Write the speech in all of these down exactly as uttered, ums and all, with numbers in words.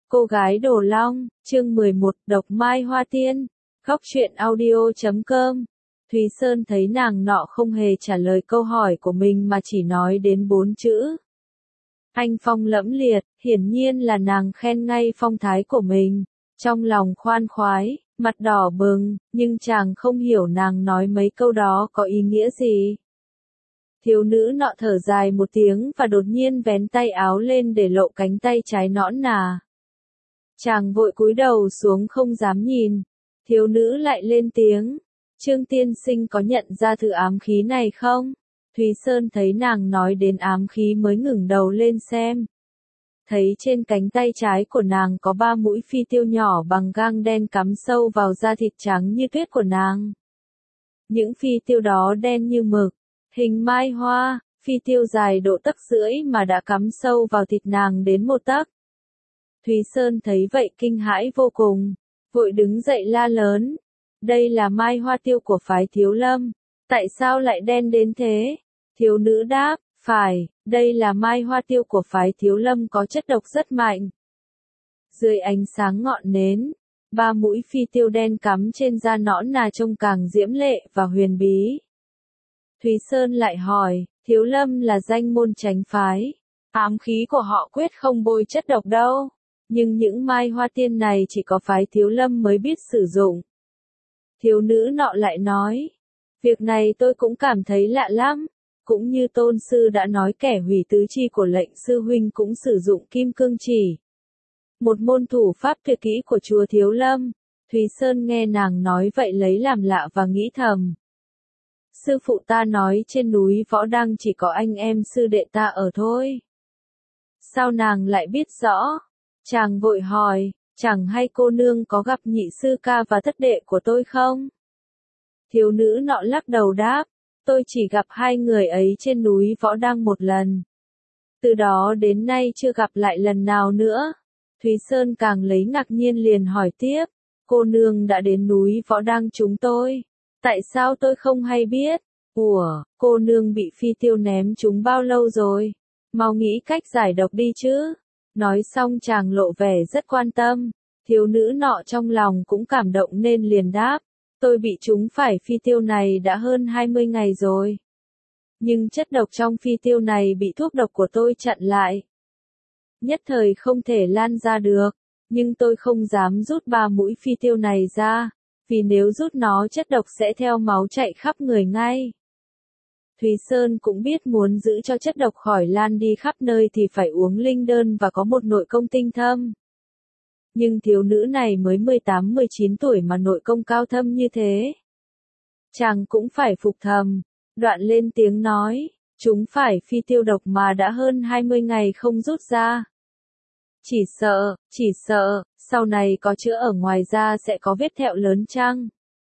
Cô gái Đồ Long, chương mười một, Độc Mai Hoa Tiên, Góc truyện audio chấm com. Thúy Sơn thấy nàng nọ không hề trả lời câu hỏi của mình mà chỉ nói đến bốn chữ. Anh phong lẫm liệt, hiển nhiên là nàng khen ngay phong thái của mình. Trong lòng khoan khoái, mặt đỏ bừng, nhưng chàng không hiểu nàng nói mấy câu đó có ý nghĩa gì. Thiếu nữ nọ thở dài một tiếng và đột nhiên vén tay áo lên để lộ cánh tay trái nõn nà. Chàng vội cúi đầu xuống không dám nhìn. Thiếu nữ lại lên tiếng. Trương tiên sinh có nhận ra thứ ám khí này không? Thúy Sơn thấy nàng nói đến ám khí mới ngẩng đầu lên xem. Thấy trên cánh tay trái của nàng có ba mũi phi tiêu nhỏ bằng gang đen cắm sâu vào da thịt trắng như tuyết của nàng. Những phi tiêu đó đen như mực, hình mai hoa, phi tiêu dài độ tấc rưỡi mà đã cắm sâu vào thịt nàng đến một tấc. Thúy Sơn thấy vậy kinh hãi vô cùng, vội đứng dậy la lớn. Đây là mai hoa tiêu của phái Thiếu Lâm, tại sao lại đen đến thế? Thiếu nữ đáp, phải, đây là mai hoa tiêu của phái Thiếu Lâm có chất độc rất mạnh. Dưới ánh sáng ngọn nến, ba mũi phi tiêu đen cắm trên da nõn nà trông càng diễm lệ và huyền bí. Thúy Sơn lại hỏi, Thiếu Lâm là danh môn chánh phái, ám khí của họ quyết không bôi chất độc đâu, nhưng những mai hoa tiên này chỉ có phái Thiếu Lâm mới biết sử dụng. Thiếu nữ nọ lại nói, việc này tôi cũng cảm thấy lạ lắm, cũng như tôn sư đã nói kẻ hủy tứ chi của lệnh sư huynh cũng sử dụng kim cương chỉ. Một môn thủ pháp tuyệt kỹ của chùa Thiếu Lâm. Thúy Sơn nghe nàng nói vậy lấy làm lạ và nghĩ thầm. Sư phụ ta nói trên núi Võ Đăng chỉ có anh em sư đệ ta ở thôi. Sao nàng lại biết rõ? Chàng vội hỏi, chẳng hay cô nương có gặp nhị sư ca và thất đệ của tôi không? Thiếu nữ nọ lắc đầu đáp, tôi chỉ gặp hai người ấy trên núi Võ Đăng một lần. Từ đó đến nay chưa gặp lại lần nào nữa. Thúy Sơn càng lấy ngạc nhiên liền hỏi tiếp, cô nương đã đến núi Võ Đăng chúng tôi. Tại sao tôi không hay biết? Ủa, cô nương bị phi tiêu ném chúng bao lâu rồi? Mau nghĩ cách giải độc đi chứ. Nói xong chàng lộ vẻ rất quan tâm. Thiếu nữ nọ trong lòng cũng cảm động nên liền đáp. Tôi bị trúng phải phi tiêu này đã hơn hai mươi ngày rồi. Nhưng chất độc trong phi tiêu này bị thuốc độc của tôi chặn lại. Nhất thời không thể lan ra được. Nhưng tôi không dám rút ba mũi phi tiêu này ra. Vì nếu rút nó chất độc sẽ theo máu chạy khắp người ngay. Thúy Sơn cũng biết muốn giữ cho chất độc khỏi lan đi khắp nơi thì phải uống linh đơn và có một nội công tinh thâm. Nhưng thiếu nữ này mới mười tám mười chín tuổi mà nội công cao thâm như thế. Chàng cũng phải phục thầm, đoạn lên tiếng nói, chúng phải phi tiêu độc mà đã hơn hai mươi ngày không rút ra. Chỉ sợ, chỉ sợ, sau này có chữa ở ngoài da sẽ có vết thẹo lớn chăng?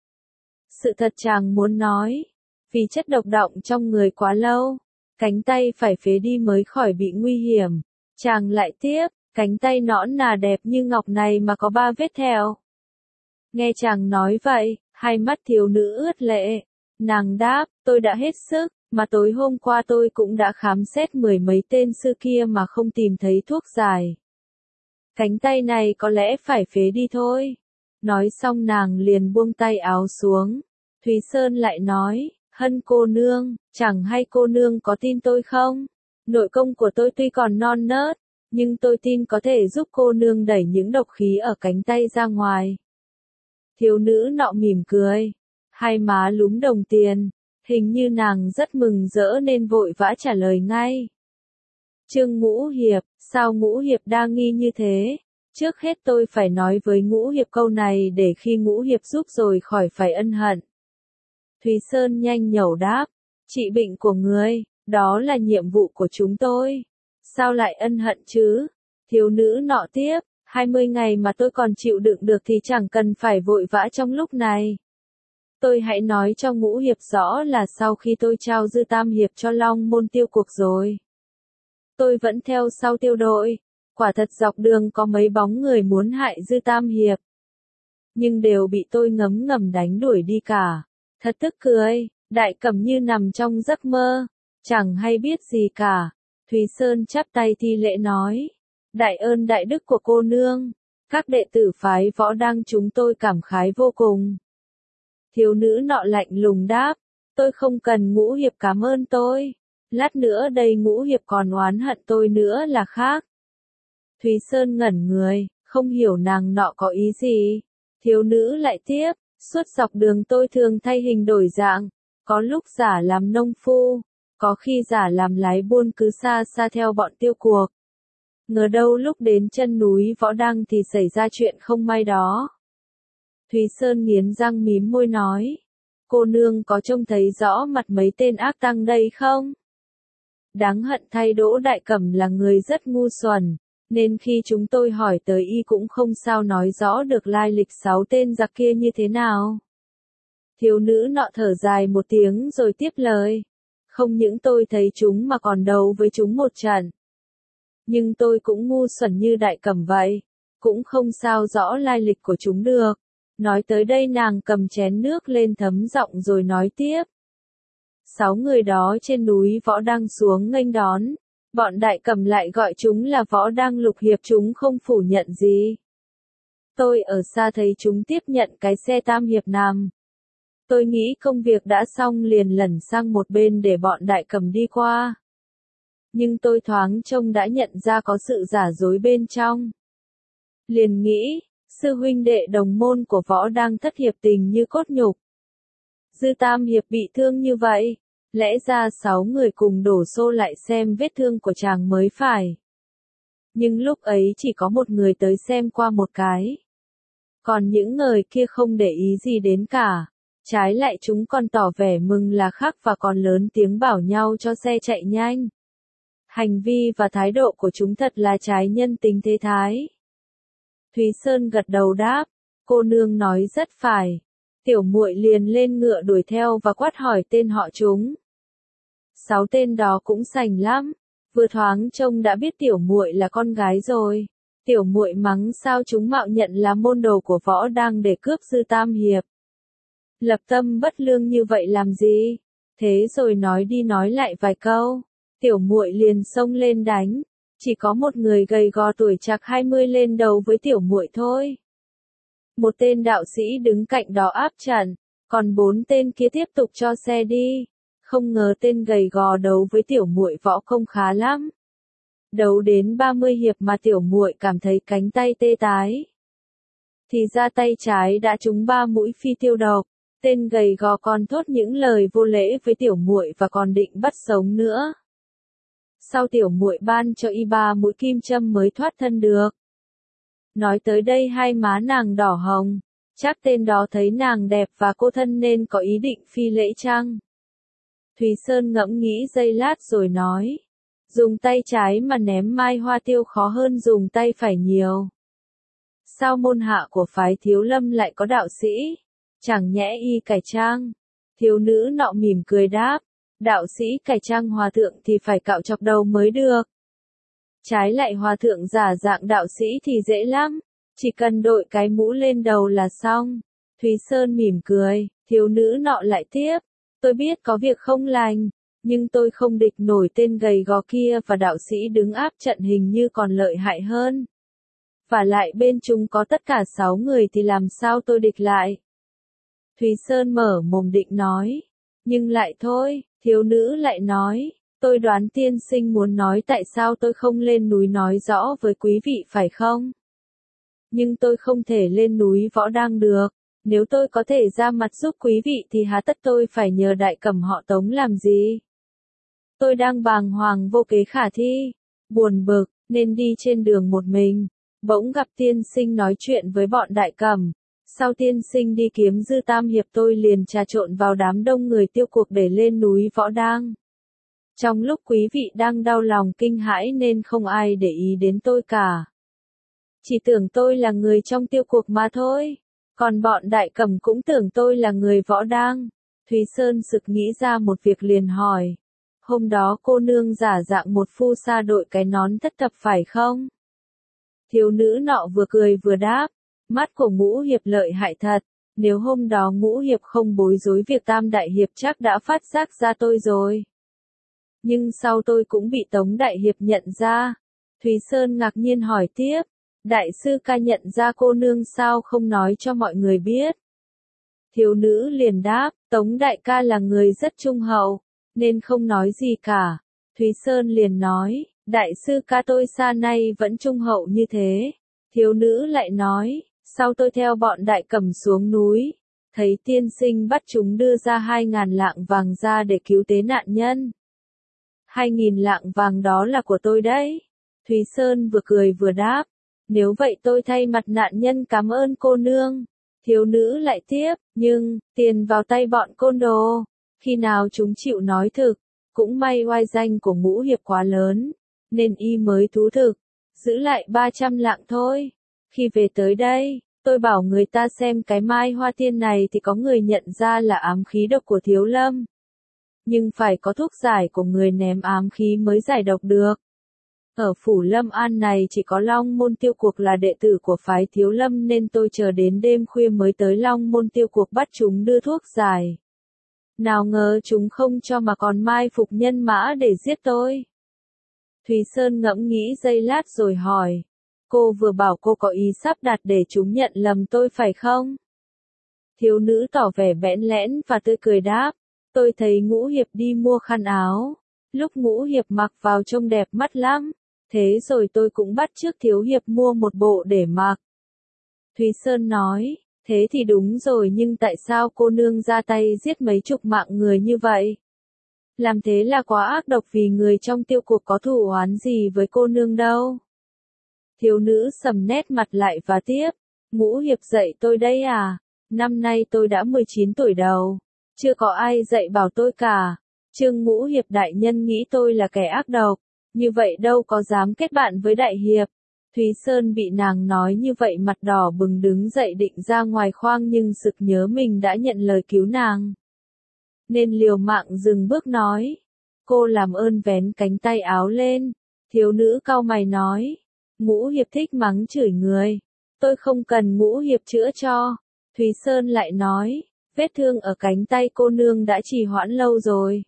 Sự thật chàng muốn nói, vì chất độc đọng trong người quá lâu, cánh tay phải phế đi mới khỏi bị nguy hiểm. Chàng lại tiếp, cánh tay nõn nà đẹp như ngọc này mà có ba vết thẹo. Nghe chàng nói vậy, hai mắt thiếu nữ ướt lệ. Nàng đáp, tôi đã hết sức, mà tối hôm qua tôi cũng đã khám xét mười mấy tên sư kia mà không tìm thấy thuốc giải. Cánh tay này có lẽ phải phế đi thôi. Nói xong nàng liền buông tay áo xuống. Thúy Sơn lại nói, Hân cô nương, chẳng hay cô nương có tin tôi không? Nội công của tôi tuy còn non nớt, nhưng tôi tin có thể giúp cô nương đẩy những độc khí ở cánh tay ra ngoài. Thiếu nữ nọ mỉm cười, hai má lúm đồng tiền, hình như nàng rất mừng rỡ nên vội vã trả lời ngay. Trương Ngũ Hiệp, sao Ngũ Hiệp đa nghi như thế? Trước hết tôi phải nói với Ngũ Hiệp câu này để khi Ngũ Hiệp giúp rồi khỏi phải ân hận. Thúy Sơn nhanh nhẩu đáp, trị bệnh của người, đó là nhiệm vụ của chúng tôi. Sao lại ân hận chứ? Thiếu nữ nọ tiếp, hai mươi ngày mà tôi còn chịu đựng được thì chẳng cần phải vội vã trong lúc này. Tôi hãy nói cho Ngũ Hiệp rõ là sau khi tôi trao Dư Tam Hiệp cho Long Môn tiêu cuộc rồi. Tôi vẫn theo sau tiêu đội, quả thật dọc đường có mấy bóng người muốn hại Dư Tam Hiệp. Nhưng đều bị tôi ngấm ngầm đánh đuổi đi cả. Thật tức cười, Đại Cẩm như nằm trong giấc mơ, chẳng hay biết gì cả. Thúy Sơn chắp tay thi lễ nói, Đại ơn đại đức của cô nương, các đệ tử phái Võ Đăng chúng tôi cảm khái vô cùng. Thiếu nữ nọ lạnh lùng đáp, tôi không cần Ngũ Hiệp cảm ơn tôi, lát nữa đây Ngũ Hiệp còn oán hận tôi nữa là khác. Thúy Sơn ngẩn người, không hiểu nàng nọ có ý gì. Thiếu nữ lại tiếp, suốt dọc đường tôi thường thay hình đổi dạng, có lúc giả làm nông phu, có khi giả làm lái buôn cứ xa xa theo bọn tiêu cuộc. Ngờ đâu lúc đến chân núi Võ Đăng thì xảy ra chuyện không may đó. Thúy Sơn nghiến răng mím môi nói, cô nương có trông thấy rõ mặt mấy tên ác tăng đây không? Đáng hận thay Đỗ Đại Cẩm là người rất ngu xuẩn, nên khi chúng tôi hỏi tới y cũng không sao nói rõ được lai lịch sáu tên giặc kia như thế nào. Thiếu nữ nọ thở dài một tiếng rồi tiếp lời, không những tôi thấy chúng mà còn đấu với chúng một trận. Nhưng tôi cũng ngu xuẩn như Đại Cẩm vậy, cũng không sao rõ lai lịch của chúng được. Nói tới đây nàng cầm chén nước lên thấm giọng rồi nói tiếp. Sáu người đó trên núi Võ Đăng xuống nghênh đón, bọn Đại Cẩm lại gọi chúng là Võ Đăng lục hiệp, chúng không phủ nhận gì. Tôi ở xa thấy chúng tiếp nhận cái xe tam hiệp nằm. Tôi nghĩ công việc đã xong liền lẩn sang một bên để bọn Đại Cẩm đi qua. Nhưng tôi thoáng trông đã nhận ra có sự giả dối bên trong. Liền nghĩ, sư huynh đệ đồng môn của Võ Đăng thất hiệp tình như cốt nhục. Dư tam hiệp bị thương như vậy, lẽ ra sáu người cùng đổ xô lại xem vết thương của chàng mới phải. Nhưng lúc ấy chỉ có một người tới xem qua một cái. Còn những người kia không để ý gì đến cả. Trái lại chúng còn tỏ vẻ mừng là khác và còn lớn tiếng bảo nhau cho xe chạy nhanh. Hành vi và thái độ của chúng thật là trái nhân tính thế thái. Thúy Sơn gật đầu đáp, cô nương nói rất phải. Tiểu muội liền lên ngựa đuổi theo và quát hỏi tên họ chúng. Sáu tên đó cũng sành lắm, vừa thoáng trông đã biết tiểu muội là con gái rồi. Tiểu muội mắng sao chúng mạo nhận là môn đồ của Võ Đăng để cướp Dư tam hiệp. Lập tâm bất lương như vậy làm gì? Thế rồi nói đi nói lại vài câu, tiểu muội liền xông lên đánh, chỉ có một người gầy gò tuổi chạc hai mươi lên đầu với tiểu muội thôi. Một tên đạo sĩ đứng cạnh đó áp trận, còn bốn tên kia tiếp tục cho xe đi. Không ngờ tên gầy gò đấu với tiểu muội võ công khá lắm. Đấu đến ba mươi hiệp mà tiểu muội cảm thấy cánh tay tê tái. Thì ra tay trái đã trúng ba mũi phi tiêu độc. Tên gầy gò còn thốt những lời vô lễ với tiểu muội và còn định bắt sống nữa. Sau tiểu muội ban cho y ba mũi kim châm mới thoát thân được. Nói tới đây hai má nàng đỏ hồng, chắc tên đó thấy nàng đẹp và cô thân nên có ý định phi lễ chăng? Thúy Sơn ngẫm nghĩ giây lát rồi nói, dùng tay trái mà ném mai hoa tiêu khó hơn dùng tay phải nhiều. Sao môn hạ của phái Thiếu Lâm lại có đạo sĩ? Chẳng nhẽ y cải trang? Thiếu nữ nọ mỉm cười đáp, đạo sĩ cải trang hòa thượng thì phải cạo chọc đầu mới được. Trái lại hòa thượng giả dạng đạo sĩ thì dễ lắm, chỉ cần đội cái mũ lên đầu là xong. Thúy Sơn mỉm cười, thiếu nữ nọ lại tiếp, tôi biết có việc không lành, nhưng tôi không địch nổi tên gầy gò kia và đạo sĩ đứng áp trận hình như còn lợi hại hơn. Và lại bên chúng có tất cả sáu người thì làm sao tôi địch lại? Thúy Sơn mở mồm định nói, nhưng lại thôi, thiếu nữ lại nói, tôi đoán tiên sinh muốn nói tại sao tôi không lên núi nói rõ với quý vị phải không? Nhưng tôi không thể lên núi Võ Đăng được, nếu tôi có thể ra mặt giúp quý vị thì há tất tôi phải nhờ Đại Cẩm họ Tống làm gì? Tôi đang bàng hoàng vô kế khả thi, buồn bực, nên đi trên đường một mình, bỗng gặp tiên sinh nói chuyện với bọn Đại Cẩm. Sau tiên sinh đi kiếm Dư tam hiệp tôi liền trà trộn vào đám đông người tiêu cuộc để lên núi Võ Đăng. Trong lúc quý vị đang đau lòng kinh hãi nên không ai để ý đến tôi cả. Chỉ tưởng tôi là người trong tiêu cuộc mà thôi. Còn bọn Đại Cẩm cũng tưởng tôi là người Võ Đăng. Thúy Sơn sực nghĩ ra một việc liền hỏi. Hôm đó cô nương giả dạng một phu sa đội cái nón thất thập phải không? Thiếu nữ nọ vừa cười vừa đáp. Mắt của Ngũ Hiệp lợi hại thật. Nếu hôm đó Ngũ Hiệp không bối rối việc Tam Đại Hiệp chắc đã phát giác ra tôi rồi. Nhưng sau tôi cũng bị Tống Đại Hiệp nhận ra. Thúy Sơn ngạc nhiên hỏi tiếp, đại sư ca nhận ra cô nương sao không nói cho mọi người biết. Thiếu nữ liền đáp, Tống đại ca là người rất trung hậu, nên không nói gì cả. Thúy Sơn liền nói, đại sư ca tôi xa nay vẫn trung hậu như thế. Thiếu nữ lại nói, sau tôi theo bọn đại cẩm xuống núi, thấy tiên sinh bắt chúng đưa ra hai ngàn lạng vàng ra để cứu tế nạn nhân. Hai nghìn lạng vàng đó là của tôi đấy. Thúy Sơn vừa cười vừa đáp, nếu vậy tôi thay mặt nạn nhân cảm ơn cô nương. Thiếu nữ lại tiếp, nhưng, tiền vào tay bọn côn đồ, khi nào chúng chịu nói thực, cũng may oai danh của Ngũ Hiệp quá lớn, nên y mới thú thực, giữ lại ba trăm lạng thôi. Khi về tới đây, tôi bảo người ta xem cái mai hoa tiên này thì có người nhận ra là ám khí độc của Thiếu Lâm. Nhưng phải có thuốc giải của người ném ám khí mới giải độc được. Ở phủ Lâm An này chỉ có Long Môn Tiêu Cuộc là đệ tử của phái Thiếu Lâm nên tôi chờ đến đêm khuya mới tới Long Môn Tiêu Cuộc bắt chúng đưa thuốc giải. Nào ngờ chúng không cho mà còn mai phục nhân mã để giết tôi. Thúy Sơn ngẫm nghĩ giây lát rồi hỏi, cô vừa bảo cô có ý sắp đặt để chúng nhận lầm tôi phải không? Thiếu nữ tỏ vẻ bẽn lẽn và tươi cười đáp, tôi thấy Ngũ Hiệp đi mua khăn áo, lúc Ngũ Hiệp mặc vào trông đẹp mắt lắm. Thế rồi tôi cũng bắt chước Thiếu Hiệp mua một bộ để mặc. Thúy Sơn nói, thế thì đúng rồi nhưng tại sao cô nương ra tay giết mấy chục mạng người như vậy? Làm thế là quá ác độc vì người trong tiêu cuộc có thù oán gì với cô nương đâu. Thiếu nữ sầm nét mặt lại và tiếp, Ngũ Hiệp dạy tôi đây à, năm nay tôi đã mười chín tuổi đầu, chưa có ai dạy bảo tôi cả. Trương Ngũ Hiệp đại nhân nghĩ tôi là kẻ ác độc. Như vậy đâu có dám kết bạn với đại hiệp. Thúy Sơn bị nàng nói như vậy mặt đỏ bừng đứng dậy định ra ngoài khoang nhưng sực nhớ mình đã nhận lời cứu nàng. Nên liều mạng dừng bước nói. Cô làm ơn vén cánh tay áo lên. Thiếu nữ cau mày nói. Ngũ Hiệp thích mắng chửi người. Tôi không cần Ngũ Hiệp chữa cho. Thúy Sơn lại nói. Vết thương ở cánh tay cô nương đã trì hoãn lâu rồi.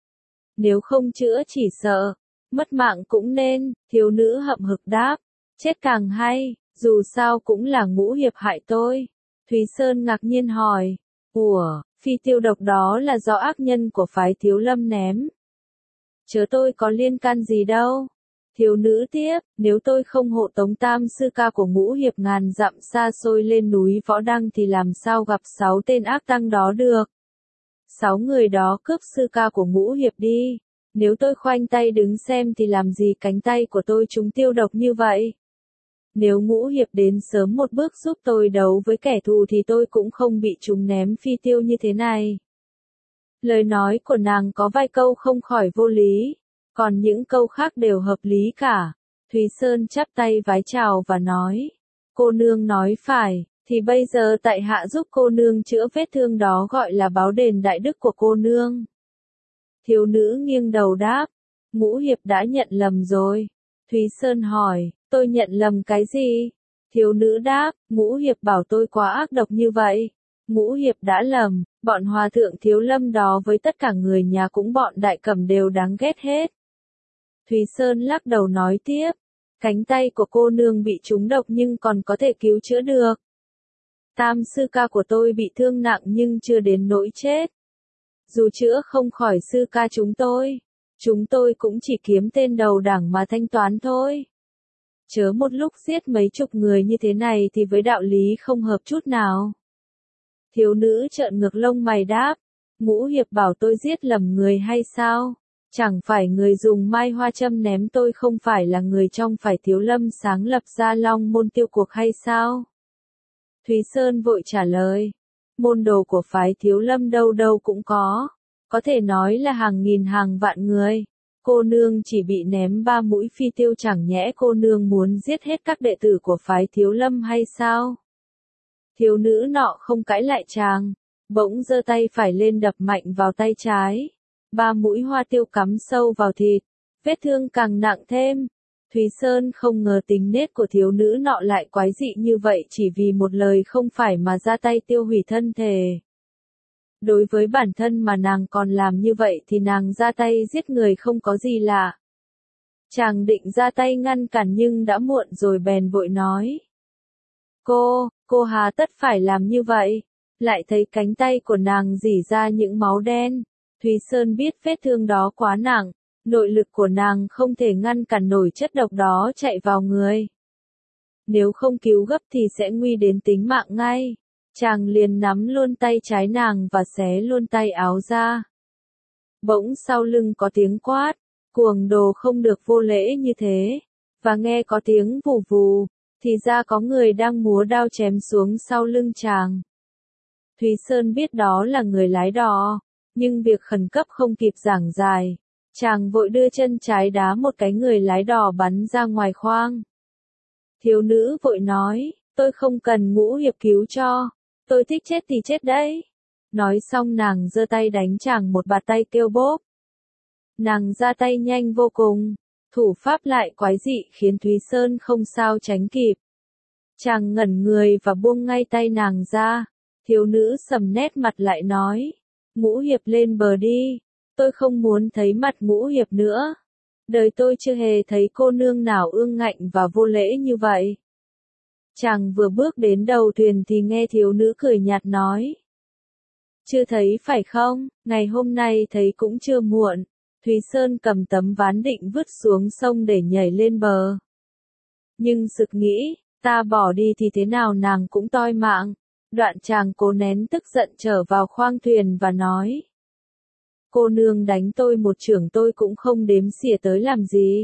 Nếu không chữa chỉ sợ. Mất mạng cũng nên, thiếu nữ hậm hực đáp, chết càng hay, dù sao cũng là Ngũ Hiệp hại tôi. Thúy Sơn ngạc nhiên hỏi, ủa, phi tiêu độc đó là do ác nhân của phái Thiếu Lâm ném. Chớ tôi có liên can gì đâu. Thiếu nữ tiếp, nếu tôi không hộ tống tam sư ca của Ngũ Hiệp ngàn dặm xa xôi lên núi Võ Đăng thì làm sao gặp sáu tên ác tăng đó được. Sáu người đó cướp sư ca của Ngũ Hiệp đi. Nếu tôi khoanh tay đứng xem thì làm gì cánh tay của tôi chúng tiêu độc như vậy? Nếu Ngũ Hiệp đến sớm một bước giúp tôi đấu với kẻ thù thì tôi cũng không bị chúng ném phi tiêu như thế này. Lời nói của nàng có vài câu không khỏi vô lý, còn những câu khác đều hợp lý cả. Thúy Sơn chắp tay vái chào và nói, cô nương nói phải, thì bây giờ tại hạ giúp cô nương chữa vết thương đó gọi là báo đền đại đức của cô nương. Thiếu nữ nghiêng đầu đáp, Ngũ Hiệp đã nhận lầm rồi. Thúy Sơn hỏi, tôi nhận lầm cái gì? Thiếu nữ đáp, Ngũ Hiệp bảo tôi quá ác độc như vậy. Ngũ Hiệp đã lầm, bọn hòa thượng Thiếu Lâm đó với tất cả người nhà cũng bọn đại cẩm đều đáng ghét hết. Thúy Sơn lắc đầu nói tiếp, cánh tay của cô nương bị trúng độc nhưng còn có thể cứu chữa được. Tam sư ca của tôi bị thương nặng nhưng chưa đến nỗi chết. Dù chữa không khỏi sư ca chúng tôi, chúng tôi cũng chỉ kiếm tên đầu đảng mà thanh toán thôi. Chớ một lúc giết mấy chục người như thế này thì với đạo lý không hợp chút nào. Thiếu nữ trợn ngược lông mày đáp, Ngũ Hiệp bảo tôi giết lầm người hay sao? Chẳng phải người dùng mai hoa châm ném tôi không phải là người trong phải Thiếu Lâm sáng lập ra Long Môn Tiêu Cuộc hay sao? Thúy Sơn vội trả lời. Môn đồ của phái Thiếu Lâm đâu đâu cũng có, có thể nói là hàng nghìn hàng vạn người. Cô nương chỉ bị ném ba mũi phi tiêu chẳng nhẽ cô nương muốn giết hết các đệ tử của phái Thiếu Lâm hay sao? Thiếu nữ nọ không cãi lại chàng, bỗng giơ tay phải lên đập mạnh vào tay trái. Ba mũi hoa tiêu cắm sâu vào thịt, vết thương càng nặng thêm. Thúy Sơn không ngờ tính nết của thiếu nữ nọ lại quái dị như vậy chỉ vì một lời không phải mà ra tay tiêu hủy thân thể. Đối với bản thân mà nàng còn làm như vậy thì nàng ra tay giết người không có gì lạ. Chàng định ra tay ngăn cản nhưng đã muộn rồi bèn vội nói. Cô, cô hà tất phải làm như vậy. Lại thấy cánh tay của nàng rỉ ra những máu đen. Thúy Sơn biết vết thương đó quá nặng, nội lực của nàng không thể ngăn cản nổi chất độc đó chạy vào người. Nếu không cứu gấp thì sẽ nguy đến tính mạng ngay. Chàng liền nắm luôn tay trái nàng và xé luôn tay áo ra. Bỗng sau lưng có tiếng quát, cuồng đồ không được vô lễ như thế, và nghe có tiếng vù vù, thì ra có người đang múa đao chém xuống sau lưng chàng. Thúy Sơn biết đó là người lái đò, nhưng việc khẩn cấp không kịp giảng giải. Chàng vội đưa chân trái đá một cái người lái đò bắn ra ngoài khoang. Thiếu nữ vội nói, tôi không cần Ngũ Hiệp cứu cho, tôi thích chết thì chết đấy. Nói xong nàng giơ tay đánh chàng một bạt tay kêu bốp. Nàng ra tay nhanh vô cùng, thủ pháp lại quái dị khiến Thúy Sơn không sao tránh kịp. Chàng ngẩn người và buông ngay tay nàng ra. Thiếu nữ sầm nét mặt lại nói, Ngũ Hiệp lên bờ đi, tôi không muốn thấy mặt Ngũ Hiệp nữa. Đời tôi chưa hề thấy cô nương nào ương ngạnh và vô lễ như vậy. Chàng vừa bước đến đầu thuyền thì nghe thiếu nữ cười nhạt nói. Chưa thấy phải không, ngày hôm nay thấy cũng chưa muộn. Thúy Sơn cầm tấm ván định vứt xuống sông để nhảy lên bờ. Nhưng sực nghĩ, ta bỏ đi thì thế nào nàng cũng toi mạng. Đoạn chàng cố nén tức giận trở vào khoang thuyền và nói. Cô nương đánh tôi một chưởng tôi cũng không đếm xỉa tới làm gì.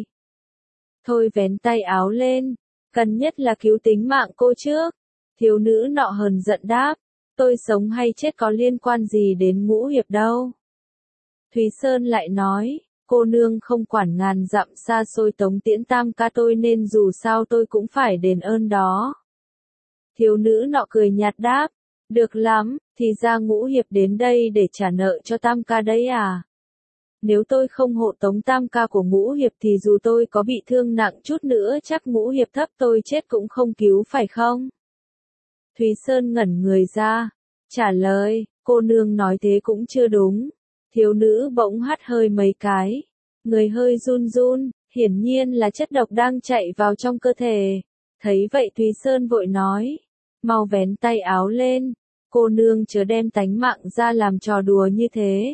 Thôi vén tay áo lên, cần nhất là cứu tính mạng cô trước. Thiếu nữ nọ hờn giận đáp, tôi sống hay chết có liên quan gì đến Ngũ Hiệp đâu. Thúy Sơn lại nói, cô nương không quản ngàn dặm xa xôi tống tiễn tam ca tôi nên dù sao tôi cũng phải đền ơn đó. Thiếu nữ nọ cười nhạt đáp, được lắm, thì ra Ngũ Hiệp đến đây để trả nợ cho tam ca đấy à. Nếu tôi không hộ tống tam ca của Ngũ Hiệp thì dù tôi có bị thương nặng chút nữa chắc Ngũ Hiệp thấp tôi chết cũng không cứu phải không? Thúy Sơn ngẩn người ra, trả lời, cô nương nói thế cũng chưa đúng. Thiếu nữ bỗng hắt hơi mấy cái, người hơi run run, hiển nhiên là chất độc đang chạy vào trong cơ thể. Thấy vậy Thúy Sơn vội nói, mau vén tay áo lên, cô nương chớ đem tánh mạng ra làm trò đùa như thế.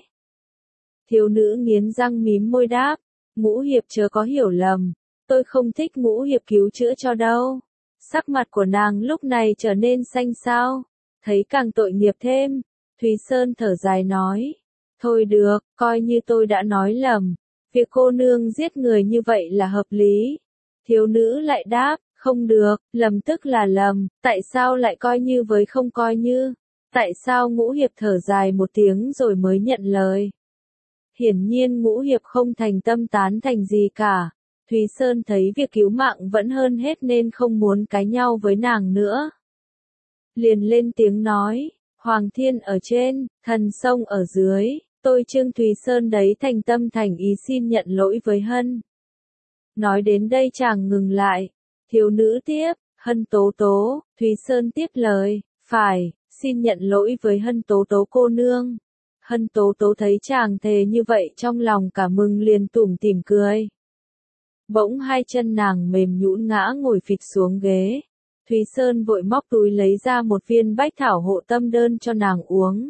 Thiếu nữ nghiến răng mím môi đáp, Ngũ Hiệp chớ có hiểu lầm, tôi không thích Ngũ Hiệp cứu chữa cho đâu. Sắc mặt của nàng lúc này trở nên xanh xao, thấy càng tội nghiệp thêm. Thúy Sơn thở dài nói, thôi được, coi như tôi đã nói lầm, việc cô nương giết người như vậy là hợp lý. Thiếu nữ lại đáp, không được, lầm tức là lầm, tại sao lại coi như với không coi như? Tại sao Ngũ Hiệp thở dài một tiếng rồi mới nhận lời? Hiển nhiên Ngũ Hiệp không thành tâm tán thành gì cả. Thúy Sơn thấy việc cứu mạng vẫn hơn hết nên không muốn cãi nhau với nàng nữa. Liền lên tiếng nói, Hoàng Thiên ở trên, Thần Sông ở dưới, tôi Trương Thúy Sơn đấy thành tâm thành ý xin nhận lỗi với Hân. Nói đến đây chàng ngừng lại, thiếu nữ tiếp, Hân tố tố, Thúy Sơn tiếp lời, phải, xin nhận lỗi với Hân tố tố cô nương. Hân tố tố thấy chàng thề như vậy trong lòng cả mừng liền tủm tỉm cười. Bỗng hai chân nàng mềm nhũn ngã ngồi phịch xuống ghế. Thúy Sơn vội móc túi lấy ra một viên bách thảo hộ tâm đơn cho nàng uống.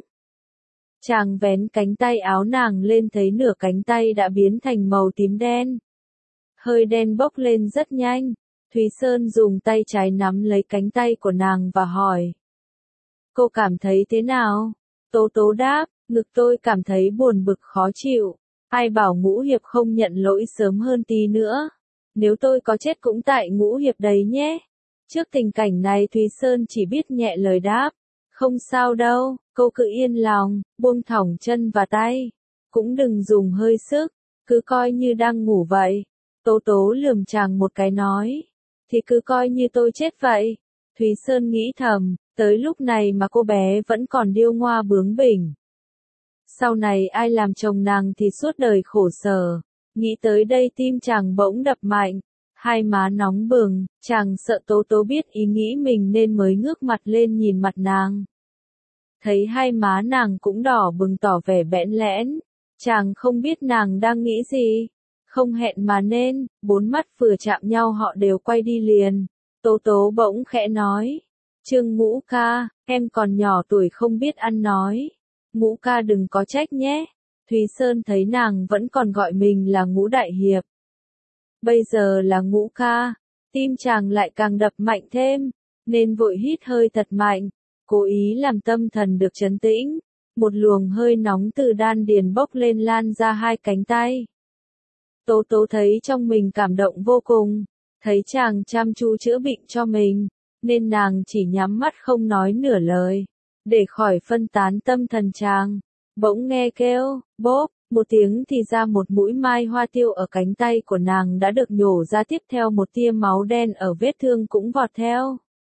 Chàng vén cánh tay áo nàng lên thấy nửa cánh tay đã biến thành màu tím đen. Hơi đen bốc lên rất nhanh. Thúy Sơn dùng tay trái nắm lấy cánh tay của nàng và hỏi. Cô cảm thấy thế nào? Tố tố đáp, ngực tôi cảm thấy buồn bực khó chịu. Ai bảo Ngũ Hiệp không nhận lỗi sớm hơn tí nữa. Nếu tôi có chết cũng tại Ngũ Hiệp đấy nhé. Trước tình cảnh này Thúy Sơn chỉ biết nhẹ lời đáp. Không sao đâu, cô cứ yên lòng, buông thõng chân và tay. Cũng đừng dùng hơi sức, cứ coi như đang ngủ vậy. Tố tố lườm chàng một cái nói. Thì cứ coi như tôi chết vậy. Thúy Sơn nghĩ thầm, tới lúc này mà cô bé vẫn còn điêu ngoa bướng bỉnh. Sau này ai làm chồng nàng thì suốt đời khổ sở. Nghĩ tới đây tim chàng bỗng đập mạnh. Hai má nóng bừng, chàng sợ tố tố biết ý nghĩ mình nên mới ngước mặt lên nhìn mặt nàng. Thấy hai má nàng cũng đỏ bừng tỏ vẻ bẽn lẽn. Chàng không biết nàng đang nghĩ gì. Không hẹn mà nên, bốn mắt vừa chạm nhau họ đều quay đi liền. Tố tố bỗng khẽ nói. Trương Ngũ ca, em còn nhỏ tuổi không biết ăn nói. Ngũ ca đừng có trách nhé. Thúy Sơn thấy nàng vẫn còn gọi mình là Ngũ đại hiệp. Bây giờ là Ngũ ca, tim chàng lại càng đập mạnh thêm, nên vội hít hơi thật mạnh, cố ý làm tâm thần được trấn tĩnh. Một luồng hơi nóng từ đan điền bốc lên lan ra hai cánh tay. Tố tố thấy trong mình cảm động vô cùng, thấy chàng chăm chú chữa bệnh cho mình, nên nàng chỉ nhắm mắt không nói nửa lời, để khỏi phân tán tâm thần chàng. Bỗng nghe kêu, bốp, một tiếng thì ra một mũi mai hoa tiêu ở cánh tay của nàng đã được nhổ ra, tiếp theo một tia máu đen ở vết thương cũng vọt theo.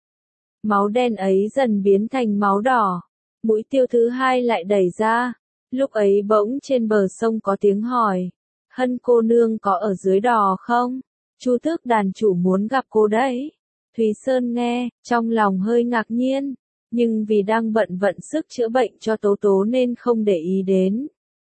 Máu đen ấy dần biến thành máu đỏ, mũi tiêu thứ hai lại đẩy ra, lúc ấy bỗng trên bờ sông có tiếng hỏi, Hân cô nương có ở dưới đò không? Chu Tước đàn chủ muốn gặp cô đấy. Thúy Sơn nghe, trong lòng hơi ngạc nhiên, nhưng vì đang bận vận sức chữa bệnh cho tố tố nên không để ý đến.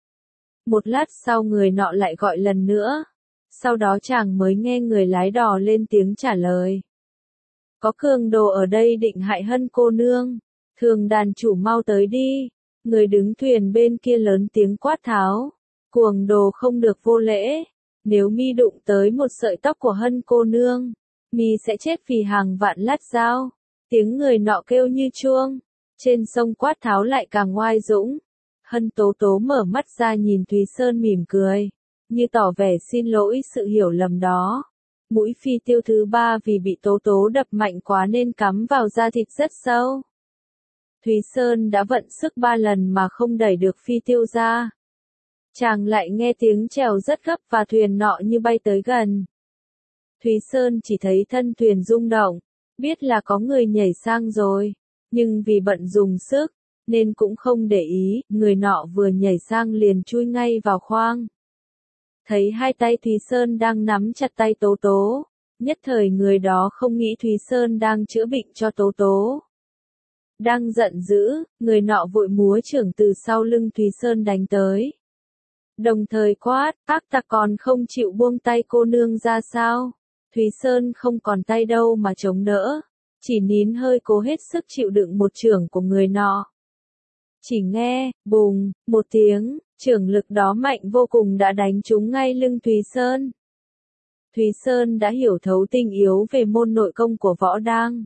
Một lát sau người nọ lại gọi lần nữa, sau đó chàng mới nghe người lái đò lên tiếng trả lời. Có cường đồ ở đây định hại Hân cô nương, thường đàn chủ mau tới đi. Người đứng thuyền bên kia lớn tiếng quát tháo, cuồng đồ không được vô lễ, nếu mi đụng tới một sợi tóc của Hân cô nương, mi sẽ chết vì hàng vạn lát dao. Tiếng người nọ kêu như chuông, trên sông quát tháo lại càng oai dũng. Hân tố tố mở mắt ra nhìn Thúy Sơn mỉm cười, như tỏ vẻ xin lỗi sự hiểu lầm đó. Mũi phi tiêu thứ ba vì bị tố tố đập mạnh quá nên cắm vào da thịt rất sâu. Thúy Sơn đã vận sức ba lần mà không đẩy được phi tiêu ra. Chàng lại nghe tiếng chèo rất gấp và thuyền nọ như bay tới gần. Thúy Sơn chỉ thấy thân thuyền rung động, biết là có người nhảy sang rồi, nhưng vì bận dùng sức, nên cũng không để ý, người nọ vừa nhảy sang liền chui ngay vào khoang. Thấy hai tay Thúy Sơn đang nắm chặt tay tố tố, nhất thời người đó không nghĩ Thúy Sơn đang chữa bệnh cho tố tố. Đang giận dữ, người nọ vội múa chưởng từ sau lưng Thúy Sơn đánh tới. Đồng thời quát, ác ta còn không chịu buông tay cô nương ra sao? Thúy Sơn không còn tay đâu mà chống đỡ, chỉ nín hơi cố hết sức chịu đựng một chưởng của người nọ. Chỉ nghe, bùng, một tiếng, chưởng lực đó mạnh vô cùng đã đánh trúng ngay lưng Thúy Sơn. Thúy Sơn đã hiểu thấu tinh yếu về môn nội công của võ đang,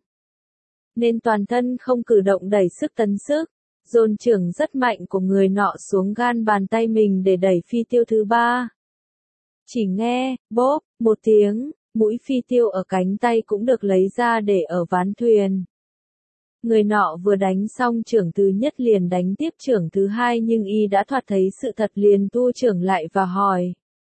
nên toàn thân không cử động đẩy sức tấn sức, dồn chưởng rất mạnh của người nọ xuống gan bàn tay mình để đẩy phi tiêu thứ ba. Chỉ nghe, bốp, một tiếng, mũi phi tiêu ở cánh tay cũng được lấy ra để ở ván thuyền. Người nọ vừa đánh xong chưởng thứ nhất liền đánh tiếp chưởng thứ hai, nhưng y đã thoạt thấy sự thật liền thu chưởng lại và hỏi.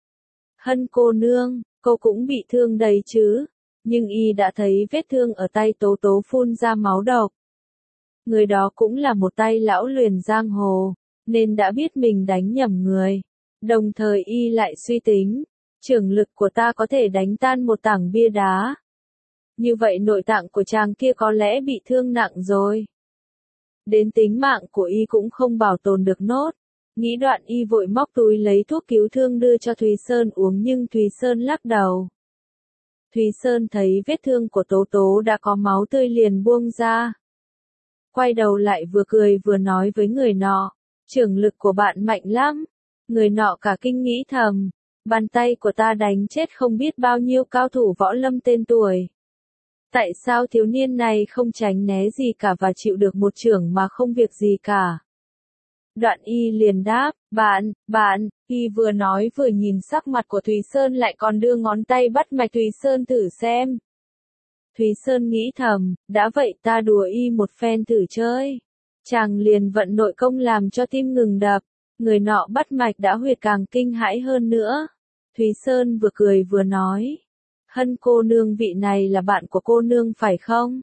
Hân cô nương, cô cũng bị thương đấy chứ? Nhưng y đã thấy vết thương ở tay tố tố phun ra máu độc. Người đó cũng là một tay lão luyện giang hồ, nên đã biết mình đánh nhầm người. Đồng thời y lại suy tính, chưởng lực của ta có thể đánh tan một tảng bia đá. Như vậy nội tạng của chàng kia có lẽ bị thương nặng rồi. Đến tính mạng của y cũng không bảo tồn được nốt. Nghĩ đoạn y vội móc túi lấy thuốc cứu thương đưa cho Thúy Sơn uống, nhưng Thúy Sơn lắc đầu. Thúy Sơn thấy vết thương của tố tố đã có máu tươi liền buông ra. Quay đầu lại vừa cười vừa nói với người nọ, chưởng lực của bạn mạnh lắm. Người nọ cả kinh nghĩ thầm, bàn tay của ta đánh chết không biết bao nhiêu cao thủ võ lâm tên tuổi. Tại sao thiếu niên này không tránh né gì cả và chịu được một chưởng mà không việc gì cả? Đoạn y liền đáp, bạn, bạn, y vừa nói vừa nhìn sắc mặt của Thúy Sơn lại còn đưa ngón tay bắt mạch Thúy Sơn thử xem. Thúy Sơn nghĩ thầm, đã vậy ta đùa y một phen thử chơi. Chàng liền vận nội công làm cho tim ngừng đập, người nọ bắt mạch đã huyệt càng kinh hãi hơn nữa. Thúy Sơn vừa cười vừa nói, Hân cô nương, vị này là bạn của cô nương phải không?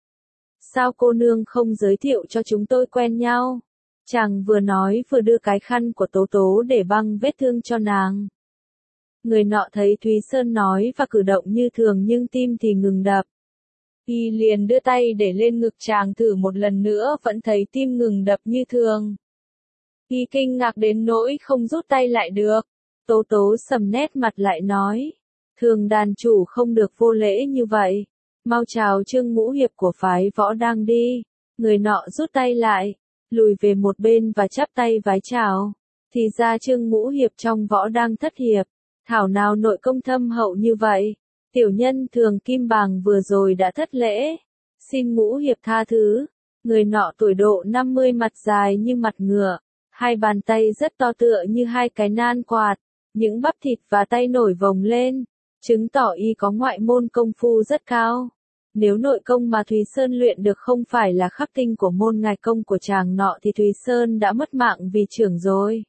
Sao cô nương không giới thiệu cho chúng tôi quen nhau? Chàng vừa nói vừa đưa cái khăn của tố tố để băng vết thương cho nàng. Người nọ thấy Thúy Sơn nói và cử động như thường nhưng tim thì ngừng đập. Y liền đưa tay để lên ngực chàng thử một lần nữa, vẫn thấy tim ngừng đập như thường. Y kinh ngạc đến nỗi không rút tay lại được. Tố tố sầm nét mặt lại nói. Thường đàn chủ không được vô lễ như vậy. Mau chào Trương Ngũ Hiệp của phái Võ đang đi. Người nọ rút tay lại, lùi về một bên và chắp tay vái chào. Thì ra Trương Ngũ Hiệp trong Võ đang thất hiệp. Thảo nào nội công thâm hậu như vậy. Tiểu nhân Thường Kim Bàng vừa rồi đã thất lễ. Xin Ngũ Hiệp tha thứ. Người nọ tuổi độ năm mươi, mặt dài như mặt ngựa. Hai bàn tay rất to tựa như hai cái nan quạt. Những bắp thịt và tay nổi vồng lên, chứng tỏ y có ngoại môn công phu rất cao. Nếu nội công mà Thúy Sơn luyện được không phải là khắc tinh của môn ngài công của chàng nọ thì Thúy Sơn đã mất mạng vì chưởng rồi.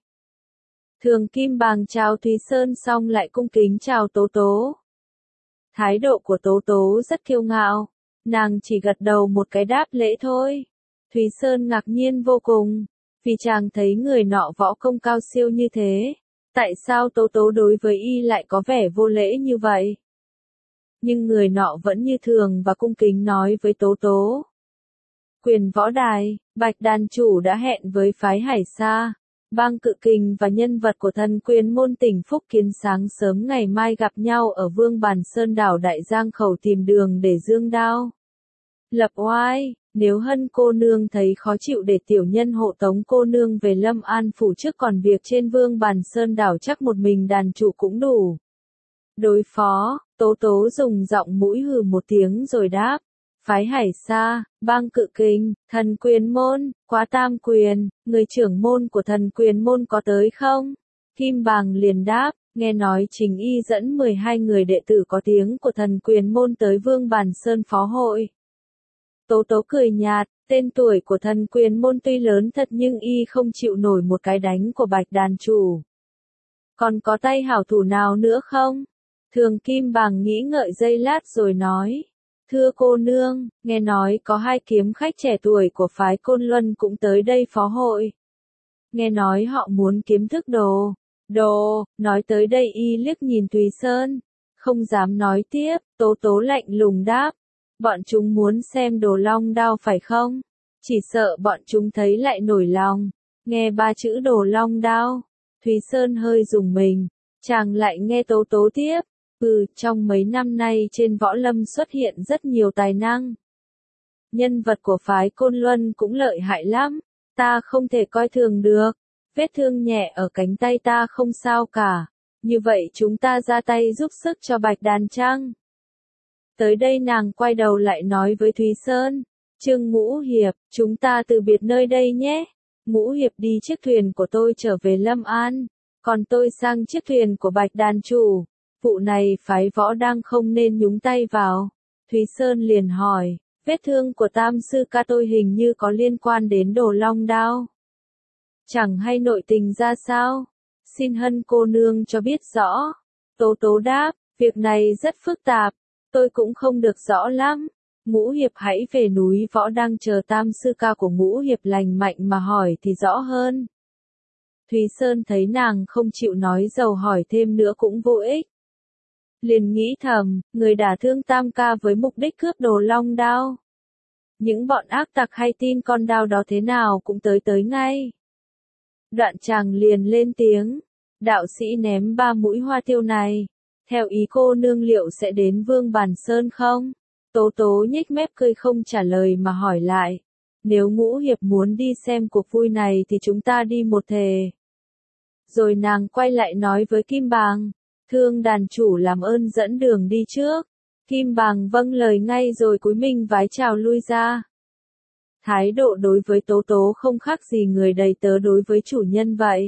Thường Kim Bàng chào Thúy Sơn xong lại cung kính chào Tố Tố. Thái độ của Tố Tố rất kiêu ngạo, nàng chỉ gật đầu một cái đáp lễ thôi. Thúy Sơn ngạc nhiên vô cùng, vì chàng thấy người nọ võ công cao siêu như thế. Tại sao Tố Tố đối với y lại có vẻ vô lễ như vậy? Nhưng người nọ vẫn như thường và cung kính nói với Tố Tố. Quyền võ đài, Bạch đàn chủ đã hẹn với phái Hải Sa, Bang Cự Kình và nhân vật của thần quyền môn tỉnh Phúc Kiến sáng sớm ngày mai gặp nhau ở Vương Bàn Sơn đảo Đại Giang Khẩu tìm đường để dương đao. Lập oai, nếu Hân cô nương thấy khó chịu để tiểu nhân hộ tống cô nương về Lâm An phủ trước, còn việc trên Vương Bàn Sơn đảo chắc một mình đàn chủ cũng đủ. Đối phó, Tố Tố dùng giọng mũi hừ một tiếng rồi đáp. Phái Hải Sa, Bang Cự Kình, thần quyền môn, Quá Tam Quyền, người trưởng môn của thần quyền môn có tới không? Kim Bàng liền đáp, nghe nói chính y dẫn mười hai người đệ tử có tiếng của thần quyền môn tới Vương Bàn Sơn phó hội. Tố Tố cười nhạt, tên tuổi của thần quyền môn tuy lớn thật nhưng y không chịu nổi một cái đánh của Bạch đàn chủ. Còn có tay hảo thủ nào nữa không? Thường Kim Bàng nghĩ ngợi giây lát rồi nói. Thưa cô nương, nghe nói có hai kiếm khách trẻ tuổi của phái Côn Luân cũng tới đây phó hội. Nghe nói họ muốn kiếm thức đồ. Đồ, nói tới đây y liếc nhìn Thúy Sơn. Không dám nói tiếp, Tố Tố lạnh lùng đáp. Bọn chúng muốn xem đồ long đao phải không? Chỉ sợ bọn chúng thấy lại nổi lòng. Nghe ba chữ đồ long đao. Thúy Sơn hơi rùng mình. Chàng lại nghe Tố Tố tiếp. Ừ, trong mấy năm nay trên võ lâm xuất hiện rất nhiều tài năng. Nhân vật của phái Côn Luân cũng lợi hại lắm. Ta không thể coi thường được. Vết thương nhẹ ở cánh tay ta không sao cả. Như vậy chúng ta ra tay giúp sức cho Bạch đàn chăng? Tới đây nàng quay đầu lại nói với Thúy Sơn. Trương Ngũ Hiệp, chúng ta từ biệt nơi đây nhé. Ngũ Hiệp đi chiếc thuyền của tôi trở về Lâm An. Còn tôi sang chiếc thuyền của Bạch đàn chủ. Vụ này phái Võ đang không nên nhúng tay vào. Thúy Sơn liền hỏi, vết thương của Tam sư ca tôi hình như có liên quan đến đồ long đao. Chẳng hay nội tình ra sao? Xin Hân cô nương cho biết rõ. Tố Tố đáp, việc này rất phức tạp, tôi cũng không được rõ lắm. Ngũ Hiệp hãy về núi Võ đang chờ Tam sư ca của Ngũ Hiệp lành mạnh mà hỏi thì rõ hơn. Thúy Sơn thấy nàng không chịu nói dầu hỏi thêm nữa cũng vô ích. Liền nghĩ thầm, người đả thương Tam ca với mục đích cướp đồ long đao. Những bọn ác tặc hay tin con đao đó thế nào cũng tới tới ngay. Đoạn chàng liền lên tiếng, đạo sĩ ném ba mũi hoa tiêu này. Theo ý cô nương liệu sẽ đến Vương Bàn Sơn không? Tố Tố nhếch mép cười không trả lời mà hỏi lại. Nếu Ngũ Hiệp muốn đi xem cuộc vui này thì chúng ta đi một thể. Rồi nàng quay lại nói với Kim Bàng. Thương đàn chủ làm ơn dẫn đường đi trước. Kim Bàng vâng lời ngay rồi cúi mình vái chào lui ra. Thái độ đối với Tố Tố không khác gì người đầy tớ đối với chủ nhân vậy.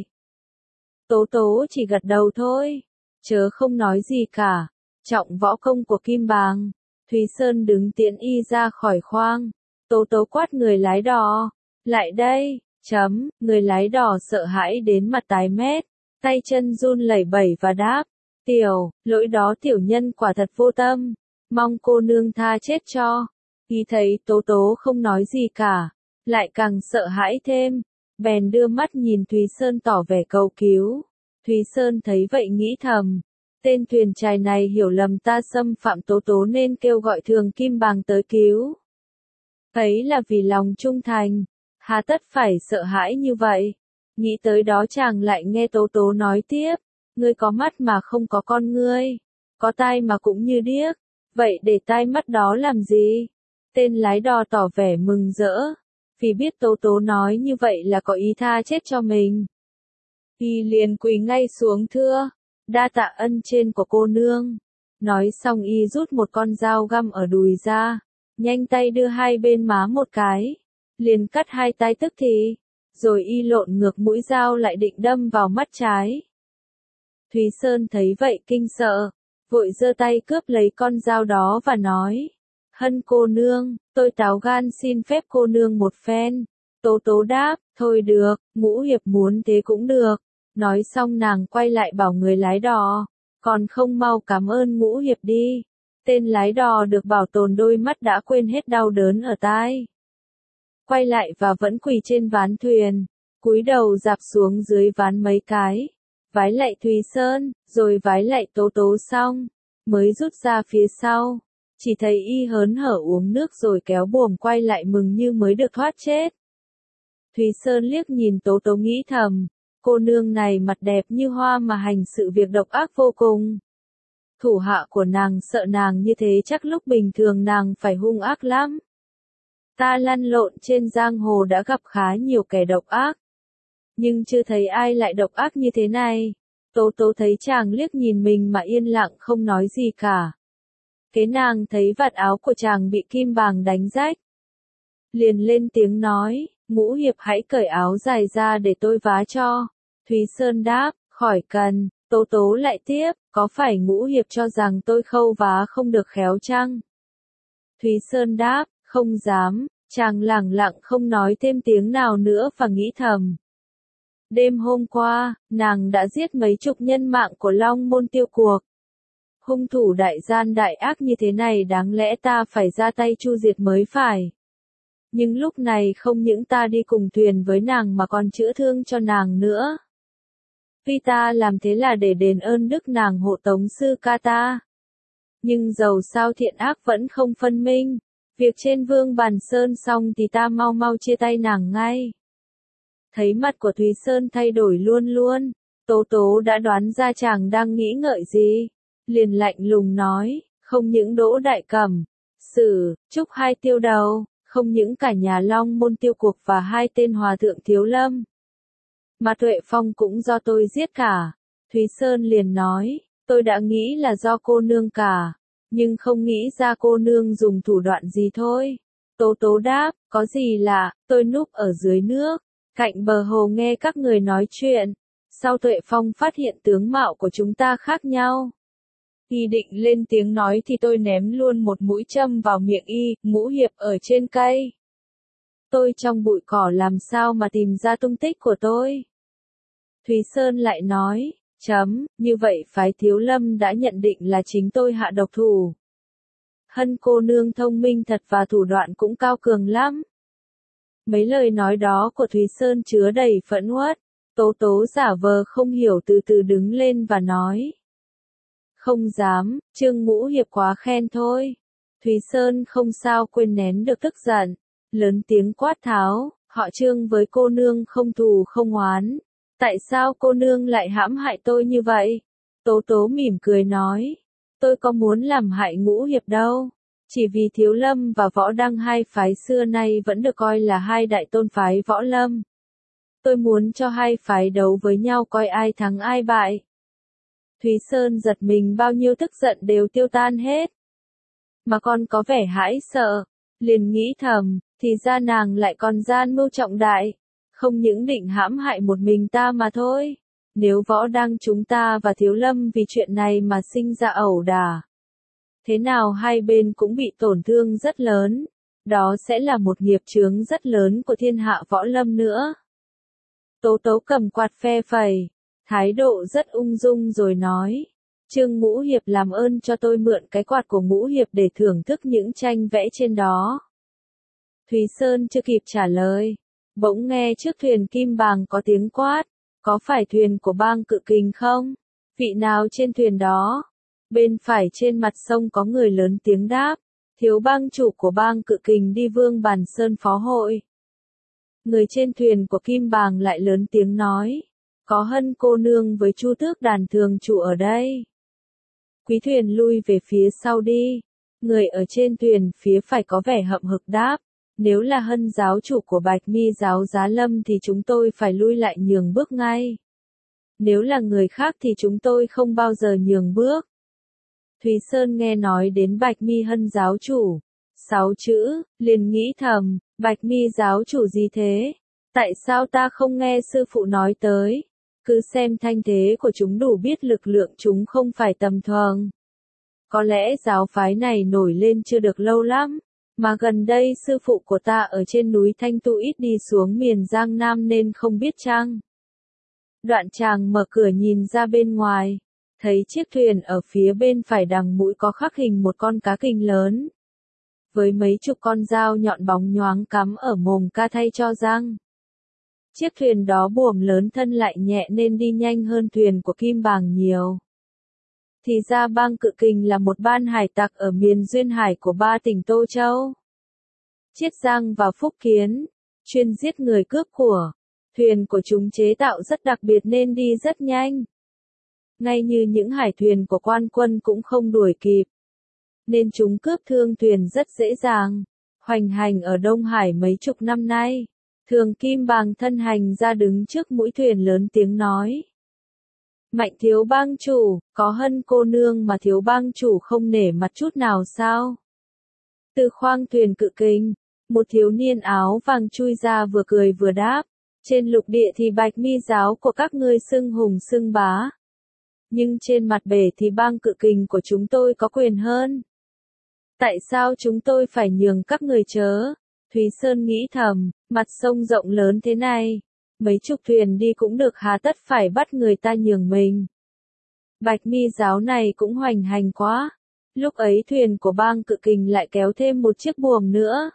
Tố Tố chỉ gật đầu thôi, chớ không nói gì cả. Trọng võ công của Kim Bàng. Thúy Sơn đứng tiễn y ra khỏi khoang. Tố Tố quát người lái đò. Lại đây, chấm, người lái đò sợ hãi đến mặt tái mét, tay chân run lẩy bẩy và đáp. Tiểu, lỗi đó tiểu nhân quả thật vô tâm, mong cô nương tha chết cho. Y thấy Tố Tố không nói gì cả, lại càng sợ hãi thêm, bèn đưa mắt nhìn Thúy Sơn tỏ vẻ cầu cứu. Thúy Sơn thấy vậy nghĩ thầm, tên thuyền chài này hiểu lầm ta xâm phạm Tố Tố nên kêu gọi Thường Kim Bàng tới cứu. Ấy là vì lòng trung thành, hà tất phải sợ hãi như vậy. Nghĩ tới đó chàng lại nghe Tố Tố nói tiếp. Ngươi có mắt mà không có con ngươi, có tai mà cũng như điếc, vậy để tai mắt đó làm gì? Tên lái đò tỏ vẻ mừng rỡ, vì biết Tố Tố nói như vậy là có ý tha chết cho mình. Y liền quỳ ngay xuống thưa, đa tạ ân trên của cô nương. Nói xong y rút một con dao găm ở đùi ra, nhanh tay đưa hai bên má một cái, liền cắt hai tay tức thì, rồi y lộn ngược mũi dao lại định đâm vào mắt trái. Thúy Sơn thấy vậy kinh sợ, vội giơ tay cướp lấy con dao đó và nói, Hân cô nương, tôi táo gan xin phép cô nương một phen. Tố Tố đáp, thôi được, Ngũ Hiệp muốn thế cũng được. Nói xong nàng quay lại bảo người lái đò, còn không mau cảm ơn Ngũ Hiệp đi. Tên lái đò được bảo tồn đôi mắt đã quên hết đau đớn ở tai. Quay lại và vẫn quỳ trên ván thuyền, cúi đầu dạp xuống dưới ván mấy cái, vái lạy Thúy Sơn, rồi vái lạy Tố Tố xong, mới rút ra phía sau. Chỉ thấy y hớn hở uống nước rồi kéo buồm quay lại mừng như mới được thoát chết. Thúy Sơn liếc nhìn Tố Tố nghĩ thầm, cô nương này mặt đẹp như hoa mà hành sự việc độc ác vô cùng. Thủ hạ của nàng sợ nàng như thế chắc lúc bình thường nàng phải hung ác lắm. Ta lăn lộn trên giang hồ đã gặp khá nhiều kẻ độc ác, nhưng chưa thấy ai lại độc ác như thế này. Tố Tố thấy chàng liếc nhìn mình mà yên lặng không nói gì cả. Kế nàng thấy vạt áo của chàng bị kim bàng đánh rách, liền lên tiếng nói, Ngũ Hiệp hãy cởi áo dài ra để tôi vá cho. Thúy Sơn đáp, khỏi cần. Tố Tố lại tiếp, có phải Ngũ Hiệp cho rằng tôi khâu vá không được khéo chăng? Thúy Sơn đáp, không dám. Chàng lẳng lặng không nói thêm tiếng nào nữa và nghĩ thầm. Đêm hôm qua, nàng đã giết mấy chục nhân mạng của Long Môn Tiêu Cuộc. Hung thủ đại gian đại ác như thế này đáng lẽ ta phải ra tay chu diệt mới phải. Nhưng lúc này không những ta đi cùng thuyền với nàng mà còn chữa thương cho nàng nữa. Vì ta làm thế là để đền ơn đức nàng hộ tống sư ca ta. Nhưng dầu sao thiện ác vẫn không phân minh. Việc trên Vương Bàn Sơn xong thì ta mau mau chia tay nàng ngay. Thấy mặt của Thúy Sơn thay đổi luôn luôn, Tố Tố đã đoán ra chàng đang nghĩ ngợi gì. Liền lạnh lùng nói, không những Đỗ Đại Cẩm, Sử, Trúc hai tiêu đầu, không những cả nhà Long Môn Tiêu Cuộc và hai tên hòa thượng Thiếu Lâm, mà Tuệ Phong cũng do tôi giết cả. Thúy Sơn liền nói, tôi đã nghĩ là do cô nương cả, nhưng không nghĩ ra cô nương dùng thủ đoạn gì thôi. Tố Tố đáp, có gì lạ, tôi núp ở dưới nước, cạnh bờ hồ nghe các người nói chuyện. Sau Tuệ Phong phát hiện tướng mạo của chúng ta khác nhau. Y định lên tiếng nói thì tôi ném luôn một mũi châm vào miệng y. Ngũ Hiệp ở trên cây. Tôi trong bụi cỏ làm sao mà tìm ra tung tích của tôi? Thúy Sơn lại nói, chấm, như vậy phái Thiếu Lâm đã nhận định là chính tôi hạ độc thủ. Hân cô nương thông minh thật và thủ đoạn cũng cao cường lắm. Mấy lời nói đó của Thúy Sơn chứa đầy phẫn uất. Tố Tố giả vờ không hiểu từ từ đứng lên và nói. Không dám, Trương Ngũ Hiệp quá khen thôi. Thúy Sơn không sao quên nén được tức giận, lớn tiếng quát tháo, họ Trương với cô nương không thù không oán. Tại sao cô nương lại hãm hại tôi như vậy? Tố Tố mỉm cười nói, tôi có muốn làm hại Ngũ Hiệp đâu. Chỉ vì Thiếu Lâm và Võ Đăng hai phái xưa nay vẫn được coi là hai đại tôn phái võ lâm. Tôi muốn cho hai phái đấu với nhau coi ai thắng ai bại. Thúy Sơn giật mình bao nhiêu tức giận đều tiêu tan hết. Mà còn có vẻ hãi sợ, liền nghĩ thầm, thì ra nàng lại còn gian mưu trọng đại, không những định hãm hại một mình ta mà thôi. Nếu Võ Đăng chúng ta và Thiếu Lâm vì chuyện này mà sinh ra ẩu đả, thế nào hai bên cũng bị tổn thương rất lớn, đó sẽ là một nghiệp chướng rất lớn của thiên hạ võ lâm nữa. Tố Tố cầm quạt phe phẩy, thái độ rất ung dung rồi nói, Trương Ngũ Hiệp làm ơn cho tôi mượn cái quạt của Ngũ Hiệp để thưởng thức những tranh vẽ trên đó. Thúy Sơn chưa kịp trả lời, bỗng nghe trước thuyền Kim Bàng có tiếng quát, có phải thuyền của Bang Cự Kình không? Vị nào trên thuyền đó? Bên phải trên mặt sông có người lớn tiếng đáp, Thiếu Bang chủ của Bang Cự Kình đi Vương Bàn Sơn phó hội. Người trên thuyền của Kim Bàng lại lớn tiếng nói, có Hân cô nương với Chu Tước đàn thường trụ ở đây. Quý thuyền lui về phía sau đi. Người ở trên thuyền phía phải có vẻ hậm hực đáp. Nếu là Hân giáo chủ của Bạch Mi giáo Giá Lâm thì chúng tôi phải lui lại nhường bước ngay. Nếu là người khác thì chúng tôi không bao giờ nhường bước. Thúy Sơn nghe nói đến Bạch Mi Hân giáo chủ. Sáu chữ, liền nghĩ thầm, Bạch Mi giáo chủ gì thế? Tại sao ta không nghe sư phụ nói tới? Cứ xem thanh thế của chúng đủ biết lực lượng chúng không phải tầm thường. Có lẽ giáo phái này nổi lên chưa được lâu lắm, mà gần đây sư phụ của ta ở trên núi Thanh Tu ít đi xuống miền Giang Nam nên không biết chăng. Đoạn chàng mở cửa nhìn ra bên ngoài, thấy chiếc thuyền ở phía bên phải đằng mũi có khắc hình một con cá kình lớn. Với mấy chục con dao nhọn bóng nhoáng cắm ở mồm ca thay cho răng. Chiếc thuyền đó buồm lớn thân lại nhẹ nên đi nhanh hơn thuyền của Kim Bàng nhiều. Thì ra Bang Cự Kình là một ban hải tặc ở miền duyên hải của ba tỉnh Tô Châu, Chiết Giang và Phúc Kiến, chuyên giết người cướp của. Thuyền của chúng chế tạo rất đặc biệt nên đi rất nhanh. Ngay như những hải thuyền của quan quân cũng không đuổi kịp. Nên chúng cướp thương thuyền rất dễ dàng. Hoành hành ở Đông Hải mấy chục năm nay. Thường Kim Bàng thân hành ra đứng trước mũi thuyền lớn tiếng nói. Mạnh thiếu bang chủ, có Hân cô nương mà thiếu bang chủ không nể mặt chút nào sao? Từ khoang thuyền Cự Kình, một thiếu niên áo vàng chui ra vừa cười vừa đáp. Trên lục địa thì Bạch Mi giáo của các ngươi xưng hùng xưng bá. Nhưng trên mặt bể thì Bang Cự Kình của chúng tôi có quyền hơn. Tại sao chúng tôi phải nhường các người chớ? Thúy Sơn nghĩ thầm, mặt sông rộng lớn thế này. Mấy chục thuyền đi cũng được hà tất phải bắt người ta nhường mình. Bạch Mi giáo này cũng hoành hành quá. Lúc ấy thuyền của Bang Cự Kình lại kéo thêm một chiếc buồm nữa.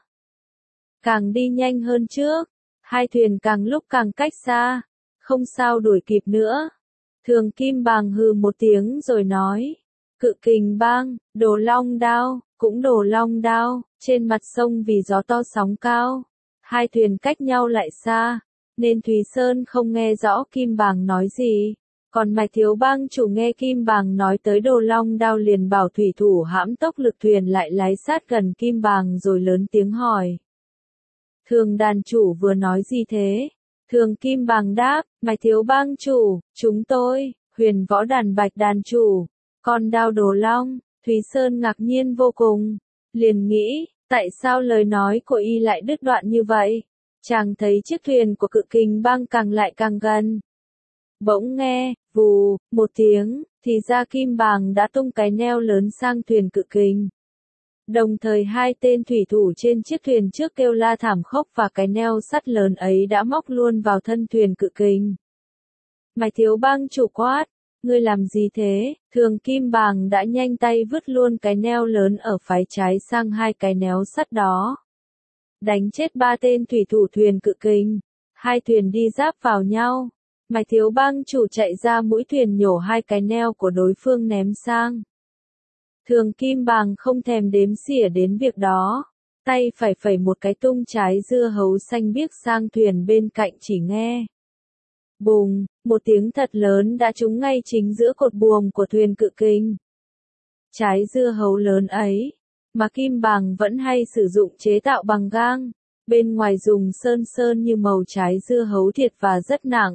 Càng đi nhanh hơn trước. Hai thuyền càng lúc càng cách xa, không sao đuổi kịp nữa. Thường Kim Bàng hừ một tiếng rồi nói, Cự Kình bang, đồ long đao, cũng đồ long đao, trên mặt sông vì gió to sóng cao. Hai thuyền cách nhau lại xa, nên Thúy Sơn không nghe rõ Kim Bàng nói gì. Còn Mạch thiếu bang chủ nghe Kim Bàng nói tới đồ long đao liền bảo thủy thủ hãm tốc lực thuyền lại lái sát gần Kim Bàng rồi lớn tiếng hỏi. Thường đàn chủ vừa nói gì thế? Thường Kim Bàng đáp, Mạch thiếu bang chủ, chúng tôi, huyền võ đàn Bạch đàn chủ, con đao đồ long. Thúy Sơn ngạc nhiên vô cùng, liền nghĩ, tại sao lời nói của y lại đứt đoạn như vậy? Chàng thấy chiếc thuyền của Cự Kình bang càng lại càng gần. Bỗng nghe, vù, một tiếng, thì ra Kim Bàng đã tung cái neo lớn sang thuyền Cự Kình. Đồng thời hai tên thủy thủ trên chiếc thuyền trước kêu la thảm khốc và cái neo sắt lớn ấy đã móc luôn vào thân thuyền Cự Kình. Mạch thiếu bang chủ quát, ngươi làm gì thế? Thường Kim Bàng đã nhanh tay vứt luôn cái neo lớn ở phái trái sang hai cái néo sắt đó. Đánh chết ba tên thủy thủ thuyền Cự Kình. Hai thuyền đi giáp vào nhau. Mạch thiếu bang chủ chạy ra mũi thuyền nhổ hai cái neo của đối phương ném sang. Thường Kim Bàng không thèm đếm xỉa đến việc đó. Tay phải phẩy một cái tung trái dưa hấu xanh biếc sang thuyền bên cạnh chỉ nghe. Bùng, một tiếng thật lớn đã trúng ngay chính giữa cột buồm của thuyền Cự Kình. Trái dưa hấu lớn ấy, mà Kim Bàng vẫn hay sử dụng chế tạo bằng gang, bên ngoài dùng sơn sơn như màu trái dưa hấu thiệt và rất nặng.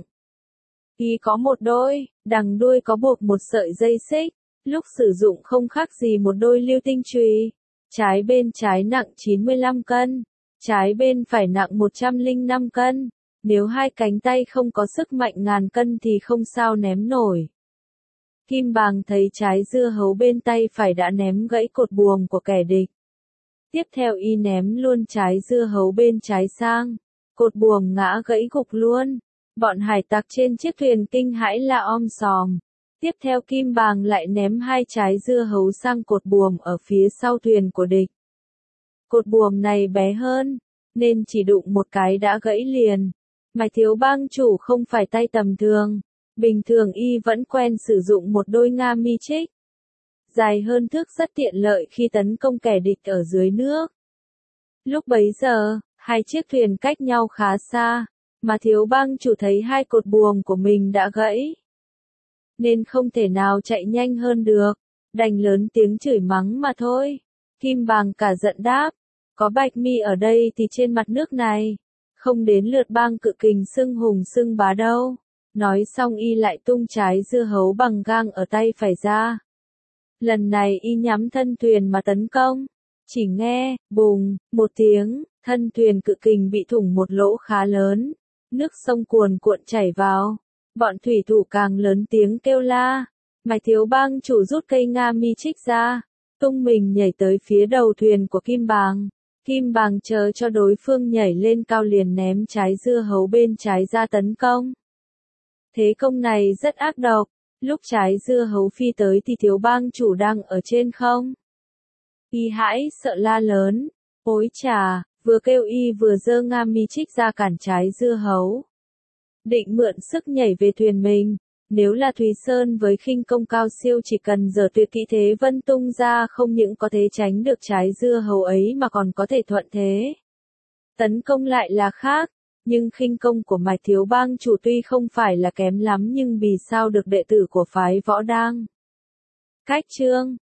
Y có một đôi, đằng đuôi có buộc một sợi dây xích, lúc sử dụng không khác gì một đôi lưu tinh chùy. Trái bên trái nặng chín mươi lăm cân, trái bên phải nặng một trăm lẻ năm cân. Nếu hai cánh tay không có sức mạnh ngàn cân thì không sao ném nổi. Kim Bàng thấy trái dưa hấu bên tay phải đã ném gãy cột buồm của kẻ địch. Tiếp theo y ném luôn trái dưa hấu bên trái sang. Cột buồm ngã gãy gục luôn. Bọn hải tặc trên chiếc thuyền kinh hãi la om sòm. Tiếp theo Kim Bàng lại ném hai trái dưa hấu sang cột buồm ở phía sau thuyền của địch. Cột buồm này bé hơn, nên chỉ đụng một cái đã gãy liền. Mạch thiếu bang chủ không phải tay tầm thường. Bình thường y vẫn quen sử dụng một đôi nga mi trích. Dài hơn thước rất tiện lợi khi tấn công kẻ địch ở dưới nước. Lúc bấy giờ, hai chiếc thuyền cách nhau khá xa. mà thiếu bang chủ thấy hai cột buồm của mình đã gãy, nên không thể nào chạy nhanh hơn được, đành lớn tiếng chửi mắng mà thôi. Kim Bàng cả giận đáp, có Bạch Mi ở đây thì trên mặt nước này, không đến lượt bang cự kình xưng hùng xưng bá đâu. Nói xong y lại tung trái dưa hấu bằng gang ở tay phải ra. Lần này y nhắm thân thuyền mà tấn công. Chỉ nghe, bùng, một tiếng, thân thuyền cự kình bị thủng một lỗ khá lớn. Nước sông cuồn cuộn chảy vào. Bọn thủy thủ càng lớn tiếng kêu la. Mạch thiếu bang chủ rút cây nga mi trích ra. Tung mình nhảy tới phía đầu thuyền của Kim Bàng. Kim Bàng chờ cho đối phương nhảy lên cao liền ném trái dưa hấu bên trái ra tấn công. Thế công này rất ác độc. Lúc trái dưa hấu phi tới thì thiếu bang chủ đang ở trên không. Y hãi sợ la lớn. Ôi chà, vừa kêu y vừa giơ nga mi trích ra cản trái dưa hấu. Định mượn sức nhảy về thuyền mình. Nếu là Thùy Sơn với khinh công cao siêu chỉ cần giở tuyệt kỹ thế vân tung ra không những có thể tránh được trái dưa hấu ấy mà còn có thể thuận thế tấn công lại là khác. Nhưng khinh công của Mạch thiếu bang chủ tuy không phải là kém lắm nhưng vì sao được đệ tử của phái Võ Đang. Cách chương